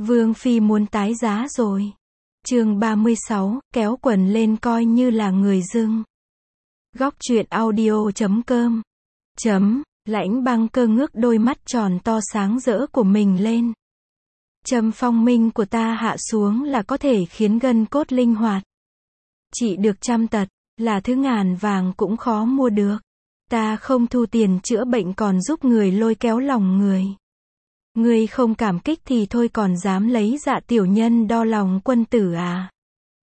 Vương Phi muốn tái giá rồi. Chương 36, kéo quần lên coi như là người dưng. Góc truyện audio.com. Lãnh Băng Cơ ngước đôi mắt tròn to sáng rỡ của mình lên. Châm phong minh của ta hạ xuống là có thể khiến gân cốt linh hoạt. Trị được trăm tật, là thứ ngàn vàng cũng khó mua được. Ta không thu tiền chữa bệnh còn giúp người lôi kéo lòng người. Ngươi không cảm kích thì thôi còn dám lấy dạ tiểu nhân đo lòng quân tử à?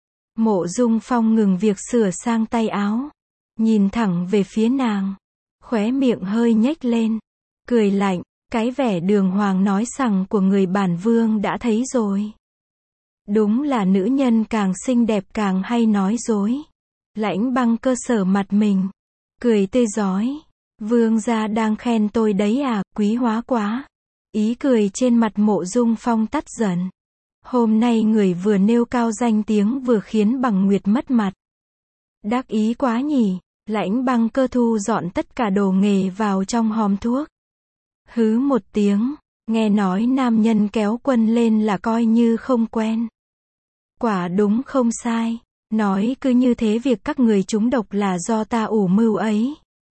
Mộ Dung Phong ngừng việc sửa sang tay áo, nhìn thẳng về phía nàng, khóe miệng hơi nhếch lên, cười lạnh, cái vẻ đường hoàng nói sằng của người bản vương đã thấy rồi. Đúng là nữ nhân càng xinh đẹp càng hay nói dối. Lãnh Băng Cơ sở mặt mình, cười tươi rói, vương gia đang khen tôi đấy à, quý hóa quá. Ý cười trên mặt Mộ Dung Phong tắt dần. Hôm nay người vừa nêu cao danh tiếng vừa khiến Bằng Nguyệt mất mặt. Đắc ý quá nhỉ. Lãnh Băng Cơ thu dọn tất cả đồ nghề vào trong hòm thuốc. Hứ một tiếng, nghe nói nam nhân kéo quân lên là coi như không quen. Quả đúng không sai, nói cứ như thế việc các người trúng độc là do ta ủ mưu ấy.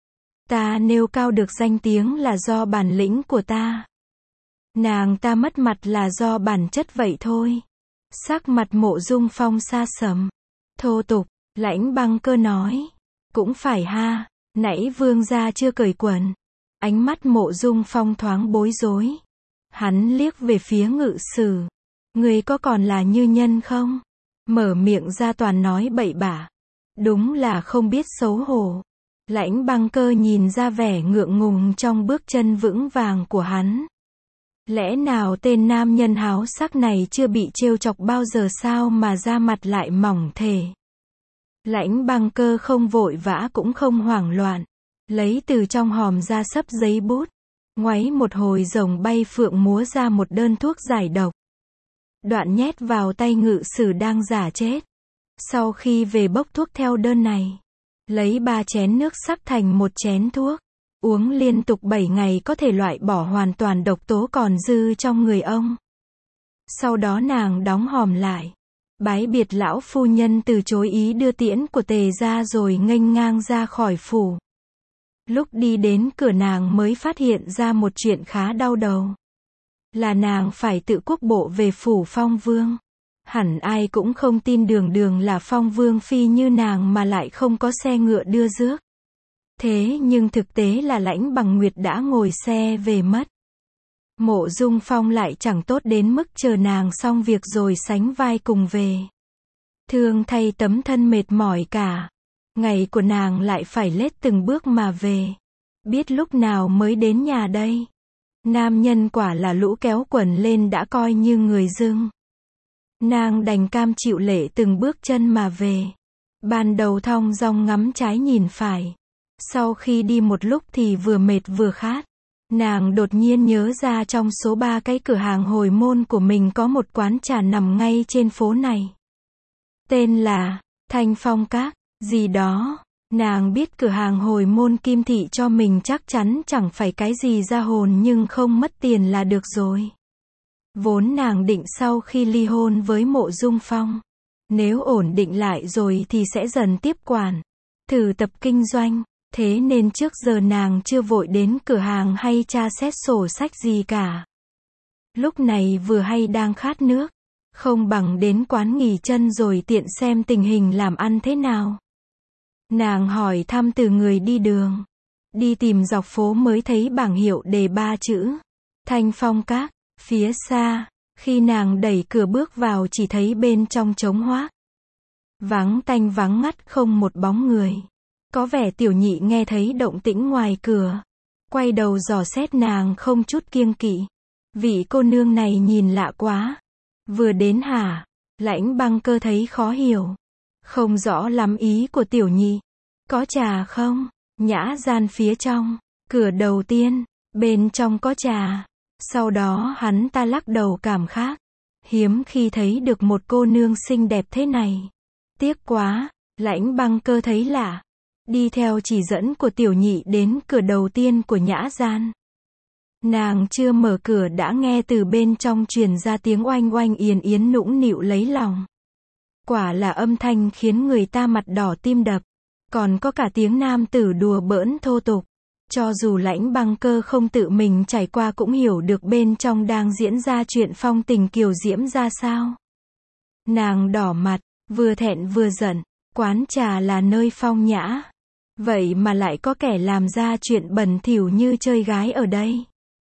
Ta nêu cao được danh tiếng là do bản lĩnh của ta. Nàng ta mất mặt là do bản chất vậy thôi. Sắc mặt Mộ Dung Phong xa sầm, thô tục. Lãnh Băng Cơ nói, cũng phải ha, nãy vương gia chưa cởi quần. Ánh mắt Mộ Dung Phong thoáng bối rối. Hắn liếc về phía Ngự Sử. Người có còn là Như Nhân không? Mở miệng ra toàn nói bậy bạ. Đúng là không biết xấu hổ. Lãnh Băng Cơ nhìn ra vẻ ngượng ngùng trong bước chân vững vàng của hắn. Lẽ nào tên nam nhân háo sắc này chưa bị trêu chọc bao giờ sao mà da mặt lại mỏng thề. Lãnh Băng Cơ không vội vã cũng không hoảng loạn. Lấy từ trong hòm ra xấp giấy bút. Ngoáy một hồi rồng bay phượng múa ra một đơn thuốc giải độc. Đoạn nhét vào tay Ngự Sử đang giả chết. Sau khi về bốc thuốc theo đơn này. Lấy 3 chén nước sắc thành một chén thuốc. Uống liên tục 7 ngày có thể loại bỏ hoàn toàn độc tố còn dư trong người ông. Sau đó nàng đóng hòm lại. Bái biệt lão phu nhân từ chối ý đưa tiễn của Tề gia rồi nghênh ngang ra khỏi phủ. Lúc đi đến cửa nàng mới phát hiện ra một chuyện khá đau đầu. Là nàng phải tự quốc bộ về phủ Phong Vương. Hẳn ai cũng không tin đường đường là Phong Vương phi như nàng mà lại không có xe ngựa đưa rước. Thế nhưng thực tế là Lãnh Bằng Nguyệt đã ngồi xe về mất. Mộ Dung Phong lại chẳng tốt đến mức chờ nàng xong việc rồi sánh vai cùng về. Thương thay tấm thân mệt mỏi cả. Ngày của nàng lại phải lết từng bước mà về. Biết lúc nào mới đến nhà đây. Nam nhân quả là lũ kéo quần lên đã coi như người dưng. Nàng đành cam chịu lệ từng bước chân mà về. Ban đầu thong dong ngắm trái nhìn phải. Sau khi đi một lúc thì vừa mệt vừa khát. Nàng đột nhiên nhớ ra trong số 3 cái cửa hàng hồi môn của mình có một quán trà nằm ngay trên phố này. Tên là Thanh Phong Các, gì đó. Nàng biết cửa hàng hồi môn Kim Thị cho mình chắc chắn chẳng phải cái gì ra hồn nhưng không mất tiền là được rồi. Vốn nàng định sau khi ly hôn với Mộ Dung Phong, nếu ổn định lại rồi thì sẽ dần tiếp quản, thử tập kinh doanh. Thế nên trước giờ nàng chưa vội đến cửa hàng hay tra xét sổ sách gì cả. Lúc này vừa hay đang khát nước, không bằng đến quán nghỉ chân rồi tiện xem tình hình làm ăn thế nào. Nàng hỏi thăm từ người đi đường. Đi tìm dọc phố mới thấy bảng hiệu đề 3 chữ Thanh Phong Các. Phía xa, khi nàng đẩy cửa bước vào chỉ thấy bên trong trống hoác. Vắng tanh vắng ngắt không một bóng người. Có vẻ Tiểu Nhị nghe thấy động tĩnh ngoài cửa. Quay đầu dò xét nàng không chút kiêng kỵ. Vị cô nương này nhìn lạ quá. Vừa đến hả? Lãnh Băng Cơ thấy khó hiểu. Không rõ lắm ý của Tiểu Nhị. Có trà không? Nhã gian phía trong. Cửa đầu tiên. Bên trong có trà. Sau đó hắn ta lắc đầu cảm khái. Hiếm khi thấy được một cô nương xinh đẹp thế này. Tiếc quá. Lãnh Băng Cơ thấy lạ. Đi theo chỉ dẫn của Tiểu Nhị đến cửa đầu tiên của nhã gian. Nàng chưa mở cửa đã nghe từ bên trong truyền ra tiếng oanh oanh yến yến nũng nịu lấy lòng. Quả là âm thanh khiến người ta mặt đỏ tim đập. Còn có cả tiếng nam tử đùa bỡn thô tục. Cho dù Lãnh Băng Cơ không tự mình trải qua cũng hiểu được bên trong đang diễn ra chuyện phong tình kiều diễm ra sao. Nàng đỏ mặt, vừa thẹn vừa giận. Quán trà là nơi phong nhã. Vậy mà lại có kẻ làm ra chuyện bẩn thỉu như chơi gái ở đây.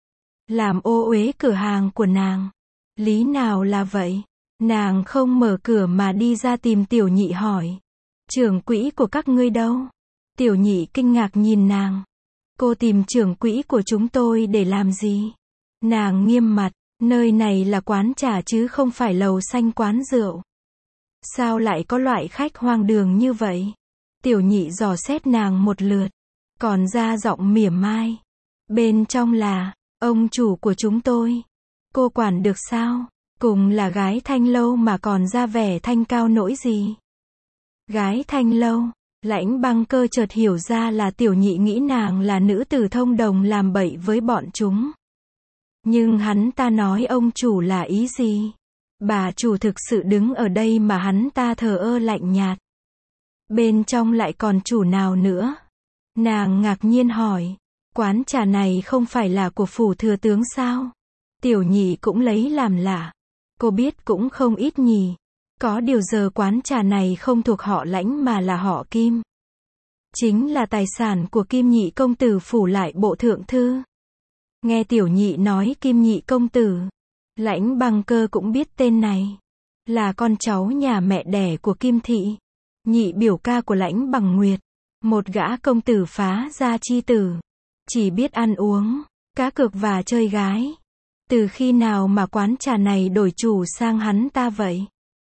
Làm ô uế cửa hàng của nàng. Lý nào là vậy? Nàng không mở cửa mà đi ra tìm Tiểu Nhị hỏi. Trưởng quỹ của các ngươi đâu? Tiểu Nhị kinh ngạc nhìn nàng. Cô tìm trưởng quỹ của chúng tôi để làm gì? Nàng nghiêm mặt, nơi này là quán trà chứ không phải lầu xanh quán rượu. Sao lại có loại khách hoang đường như vậy? Tiểu Nhị dò xét nàng một lượt, còn ra giọng mỉa mai. Bên trong là, ông chủ của chúng tôi. Cô quản được sao? Cùng là gái Thanh Lâu mà còn ra vẻ thanh cao nỗi gì? Gái Thanh Lâu, Lãnh Băng Cơ chợt hiểu ra là Tiểu Nhị nghĩ nàng là nữ tử thông đồng làm bậy với bọn chúng. Nhưng hắn ta nói ông chủ là ý gì? Bà chủ thực sự đứng ở đây mà hắn ta thờ ơ lạnh nhạt. Bên trong lại còn chủ nào nữa? Nàng ngạc nhiên hỏi. Quán trà này không phải là của phủ thừa tướng sao? Tiểu Nhị cũng lấy làm lạ. Cô biết cũng không ít nhỉ. Có điều giờ quán trà này không thuộc họ Lãnh mà là họ Kim. Chính là tài sản của Kim Nhị công tử phủ lại bộ thượng thư. Nghe Tiểu Nhị nói Kim Nhị công tử, Lãnh Băng Cơ cũng biết tên này. Là con cháu nhà mẹ đẻ của Kim Thị. Nhị biểu ca của Lãnh Bằng Nguyệt. Một gã công tử phá gia chi tử. Chỉ biết ăn uống, cá cược và chơi gái. Từ khi nào mà quán trà này đổi chủ sang hắn ta vậy?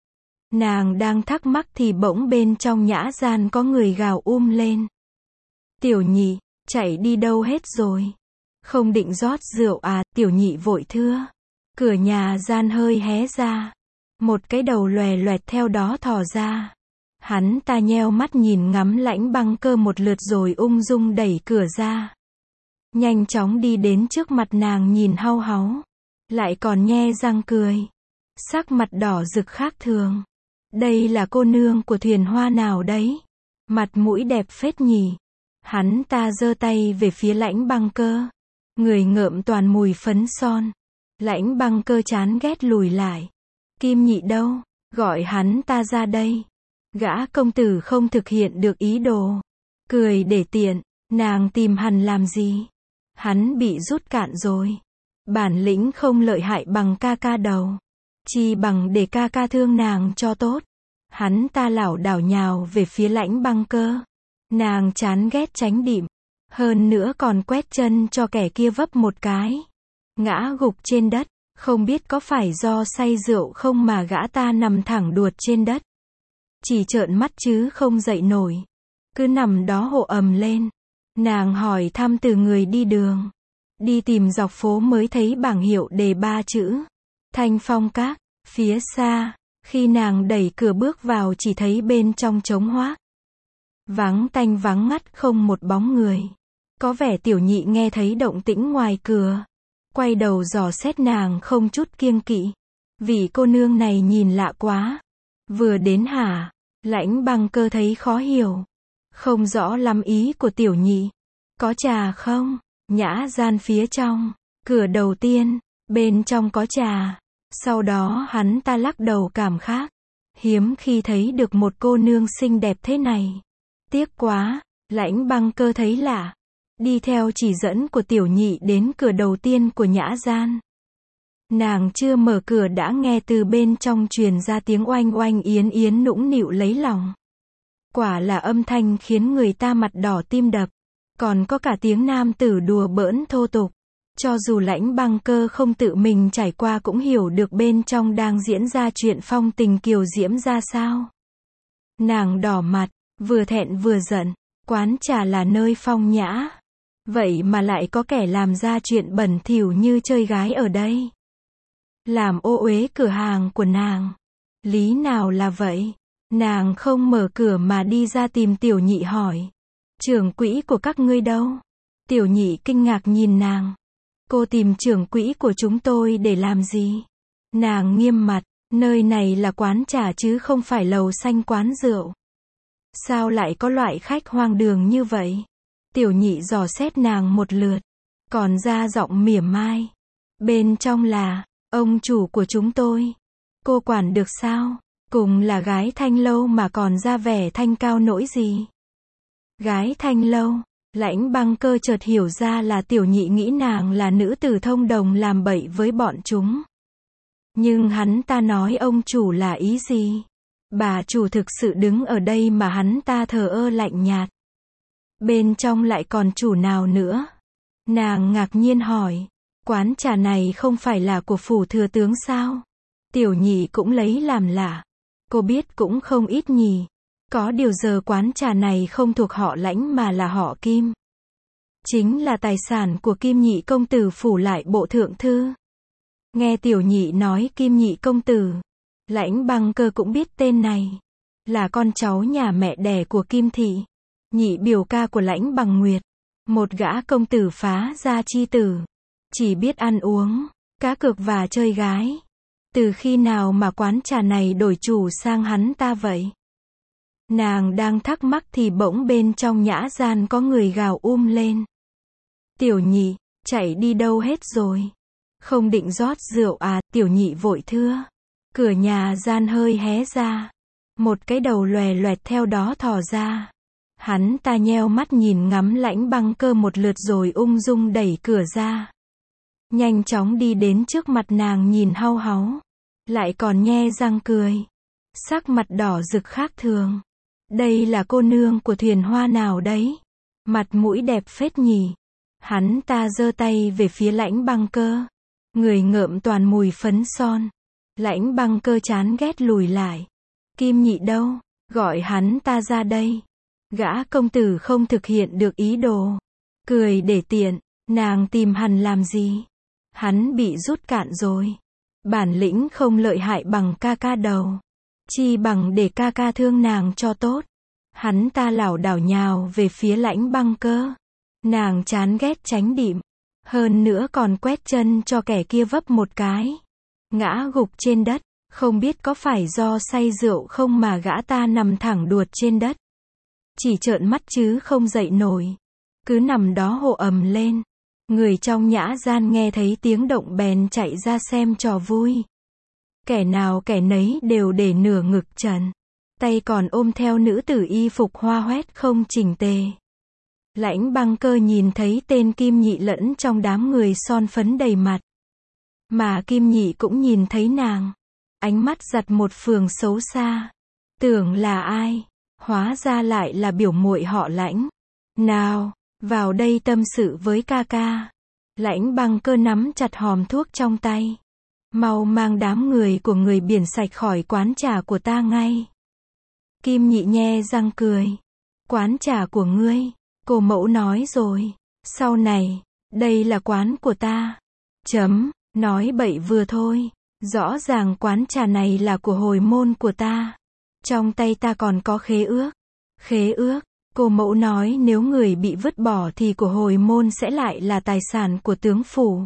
Nàng đang thắc mắc thì bỗng bên trong nhã gian có người gào lên. Tiểu Nhị, chạy đi đâu hết rồi? Không định rót rượu à? Tiểu Nhị vội thưa. Cửa nhà gian hơi hé ra. Một cái đầu lòe loẹt theo đó thò ra. Hắn ta nheo mắt nhìn ngắm Lãnh Băng Cơ một lượt rồi ung dung đẩy cửa ra. Nhanh chóng đi đến trước mặt nàng nhìn hau háu. Lại còn nhe răng cười. Sắc mặt đỏ rực khác thường. Đây là cô nương của thuyền hoa nào đấy? Mặt mũi đẹp phết nhỉ? Hắn ta giơ tay về phía Lãnh Băng Cơ. Người ngợm toàn mùi phấn son. Lãnh Băng Cơ chán ghét lùi lại. Kim Nhị đâu? Gọi hắn ta ra đây. Gã công tử không thực hiện được ý đồ. Cười để tiện. Nàng tìm hắn làm gì? Hắn bị rút cạn rồi. Bản lĩnh không lợi hại bằng ca ca đầu. Chi bằng để ca ca thương nàng cho tốt. Hắn ta lảo đảo nhào về phía Lãnh Băng Cơ. Nàng chán ghét tránh đệm. Hơn nữa còn quét chân cho kẻ kia vấp một cái. Ngã gục trên đất. Không biết có phải do say rượu không mà gã ta nằm thẳng đuột trên đất. Chỉ trợn mắt chứ không dậy nổi. Cứ nằm đó hộ ầm lên. Nàng hỏi thăm từ người đi đường. Đi tìm dọc phố mới thấy bảng hiệu đề 3 chữ. Thanh Phong Các. Phía xa, khi nàng đẩy cửa bước vào chỉ thấy bên trong trống hoác. Vắng tanh vắng ngắt không một bóng người. Có vẻ Tiểu Nhị nghe thấy động tĩnh ngoài cửa. Quay đầu dò xét nàng không chút kiêng kỵ. Vì cô nương này nhìn lạ quá. Vừa đến hả? Lãnh Băng Cơ thấy khó hiểu. Không rõ lắm ý của Tiểu Nhị. Có trà không? Nhã gian phía trong. Cửa đầu tiên. Bên trong có trà. Sau đó hắn ta lắc đầu cảm khái. Hiếm khi thấy được một cô nương xinh đẹp thế này. Tiếc quá. Lãnh Băng Cơ thấy lạ. Đi theo chỉ dẫn của Tiểu Nhị đến cửa đầu tiên của nhã gian. Nàng chưa mở cửa đã nghe từ bên trong truyền ra tiếng oanh oanh yến yến nũng nịu lấy lòng. Quả là âm thanh khiến người ta mặt đỏ tim đập. Còn có cả tiếng nam tử đùa bỡn thô tục. Cho dù Lãnh Băng Cơ không tự mình trải qua cũng hiểu được bên trong đang diễn ra chuyện phong tình kiều diễm ra sao. Nàng đỏ mặt, vừa thẹn vừa giận. Quán trà là nơi phong nhã. Vậy mà lại có kẻ làm ra chuyện bẩn thỉu như chơi gái ở đây. Làm ô uế cửa hàng của nàng. Lý nào là vậy? Nàng không mở cửa mà đi ra tìm Tiểu Nhị hỏi. Trưởng quỹ của các ngươi đâu? Tiểu Nhị kinh ngạc nhìn nàng. Cô tìm trưởng quỹ của chúng tôi để làm gì? Nàng nghiêm mặt, nơi này là quán trà chứ không phải lầu xanh quán rượu. Sao lại có loại khách hoang đường như vậy? Tiểu nhị dò xét nàng một lượt, còn ra giọng mỉa mai. Bên trong là, ông chủ của chúng tôi. Cô quản được sao? Cùng là gái Thanh Lâu mà còn ra vẻ thanh cao nỗi gì? Gái Thanh Lâu, Lãnh Băng Cơ chợt hiểu ra là tiểu nhị nghĩ nàng là nữ tử thông đồng làm bậy với bọn chúng. Nhưng hắn ta nói ông chủ là ý gì? Bà chủ thực sự đứng ở đây mà hắn ta thờ ơ lạnh nhạt. Bên trong lại còn chủ nào nữa? Nàng ngạc nhiên hỏi, quán trà này không phải là của phủ thừa tướng sao? Tiểu nhị cũng lấy làm lạ. Cô biết cũng không ít nhỉ. Có điều giờ quán trà này không thuộc họ Lãnh mà là họ Kim. Chính là tài sản của Kim nhị công tử phủ lại bộ thượng thư. Nghe tiểu nhị nói Kim nhị công tử, Lãnh Băng Cơ cũng biết tên này. Là con cháu nhà mẹ đẻ của Kim thị, nhị biểu ca của Lãnh Bằng Nguyệt. Một gã công tử phá gia chi tử. Chỉ biết ăn uống, cá cược và chơi gái. Từ khi nào mà quán trà này đổi chủ sang hắn ta vậy? Nàng đang thắc mắc thì bỗng bên trong nhã gian có người gào lên. Tiểu nhị, chạy đi đâu hết rồi? Không định rót rượu à? Tiểu nhị vội thưa. Cửa nhà gian hơi hé ra. Một cái đầu lòe loẹt theo đó thò ra. Hắn ta nheo mắt nhìn ngắm Lãnh Băng Cơ một lượt rồi ung dung đẩy cửa ra. Nhanh chóng đi đến trước mặt nàng nhìn hau háu. Lại còn nhe răng cười. Sắc mặt đỏ rực khác thường. Đây là cô nương của thuyền hoa nào đấy? Mặt mũi đẹp phết nhỉ? Hắn ta giơ tay về phía Lãnh Băng Cơ. Người ngợm toàn mùi phấn son. Lãnh Băng Cơ chán ghét lùi lại. Kim nhị đâu? Gọi hắn ta ra đây. Gã công tử không thực hiện được ý đồ. Cười để tiện, nàng tìm hắn làm gì? Hắn bị rút cạn rồi. Bản lĩnh không lợi hại bằng ca ca đầu. Chi bằng để ca ca thương nàng cho tốt. Hắn ta lảo đảo nhào về phía Lãnh Băng Cơ. Nàng chán ghét tránh đệm. Hơn nữa còn quét chân cho kẻ kia vấp một cái. Ngã gục trên đất. Không biết có phải do say rượu không mà gã ta nằm thẳng đuột trên đất. Chỉ trợn mắt chứ không dậy nổi. Cứ nằm đó hô ầm lên. Người trong nhã gian nghe thấy tiếng động bèn chạy ra xem trò vui. Kẻ nào kẻ nấy đều để nửa ngực trần. Tay còn ôm theo nữ tử y phục hoa hoét không chỉnh tề. Lãnh Băng Cơ nhìn thấy tên Kim nhị lẫn trong đám người son phấn đầy mặt. Mà Kim nhị cũng nhìn thấy nàng. Ánh mắt giật một phường xấu xa. Tưởng là ai? Hóa ra lại là biểu muội họ Lãnh. Nào, vào đây tâm sự với ca ca. Lãnh Băng Cơ nắm chặt hòm thuốc trong tay. Mau mang đám người của người biển sạch khỏi quán trà của ta ngay. Kim nhị nhe răng cười. Quán trà của ngươi, cô mẫu nói rồi. Sau này, đây là quán của ta. Nói bậy vừa thôi. Rõ ràng quán trà này là của hồi môn của ta. Trong tay ta còn có khế ước. Khế ước, cô mẫu nói nếu người bị vứt bỏ thì của hồi môn sẽ lại là tài sản của tướng phủ.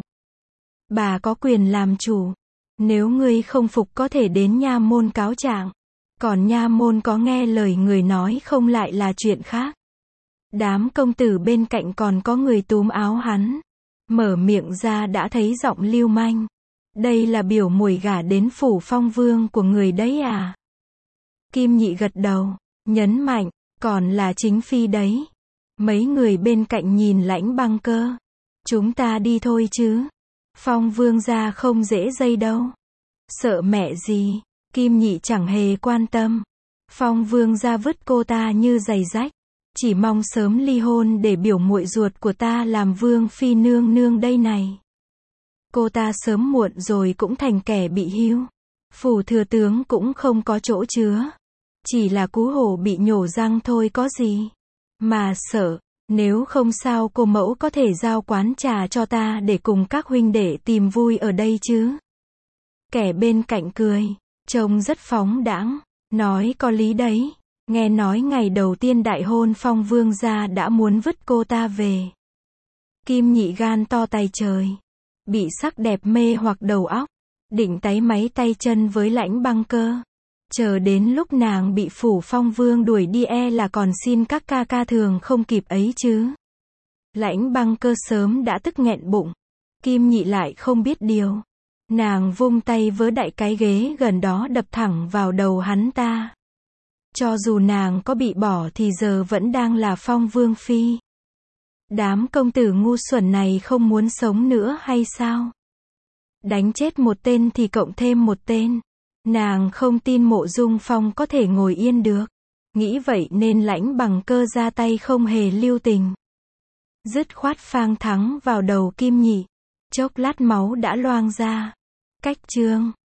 Bà có quyền làm chủ. Nếu ngươi không phục có thể đến nha môn cáo trạng. Còn nha môn có nghe lời người nói không lại là chuyện khác. Đám công tử bên cạnh còn có người túm áo hắn. Mở miệng ra đã thấy giọng lưu manh. Đây là biểu muội gả đến phủ Phong Vương của người đấy à? Kim nhị gật đầu, nhấn mạnh, còn là chính phi đấy. Mấy người bên cạnh nhìn Lãnh Băng Cơ. Chúng ta đi thôi chứ. Phong Vương gia không dễ dây đâu. Sợ mẹ gì? Kim nhị chẳng hề quan tâm. Phong Vương gia vứt cô ta như giày rách. Chỉ mong sớm ly hôn để biểu muội ruột của ta làm vương phi nương nương đây này. Cô ta sớm muộn rồi cũng thành kẻ bị hiu. Phủ thừa tướng cũng không có chỗ chứa. Chỉ là cú hổ bị nhổ răng thôi có gì. Mà sợ, nếu không sao cô mẫu có thể giao quán trà cho ta để cùng các huynh đệ tìm vui ở đây chứ. Kẻ bên cạnh cười, trông rất phóng đãng, nói có lý đấy. Nghe nói ngày đầu tiên đại hôn Phong Vương gia đã muốn vứt cô ta về. Kim nhị gan to tay trời. bị sắc đẹp mê hoặc đầu óc, định táy máy tay chân với Lãnh Băng Cơ. Chờ đến lúc nàng bị Phủ Phong Vương đuổi đi là còn xin các ca ca thường không kịp ấy chứ. Lãnh Băng Cơ sớm đã tức nghẹn bụng. Kim Nhị lại không biết điều. Nàng vung tay vớ đại cái ghế gần đó đập thẳng vào đầu hắn ta. Cho dù nàng có bị bỏ thì giờ vẫn đang là Phong Vương phi. Đám công tử ngu xuẩn này không muốn sống nữa hay sao? Đánh chết một tên thì cộng thêm một tên. Nàng không tin Mộ Dung Phong có thể ngồi yên được. Nghĩ vậy nên Lãnh Bằng Cơ ra tay không hề lưu tình. Dứt khoát phang thắng vào đầu Kim Nhị. Chốc lát máu đã loang ra. Cách chương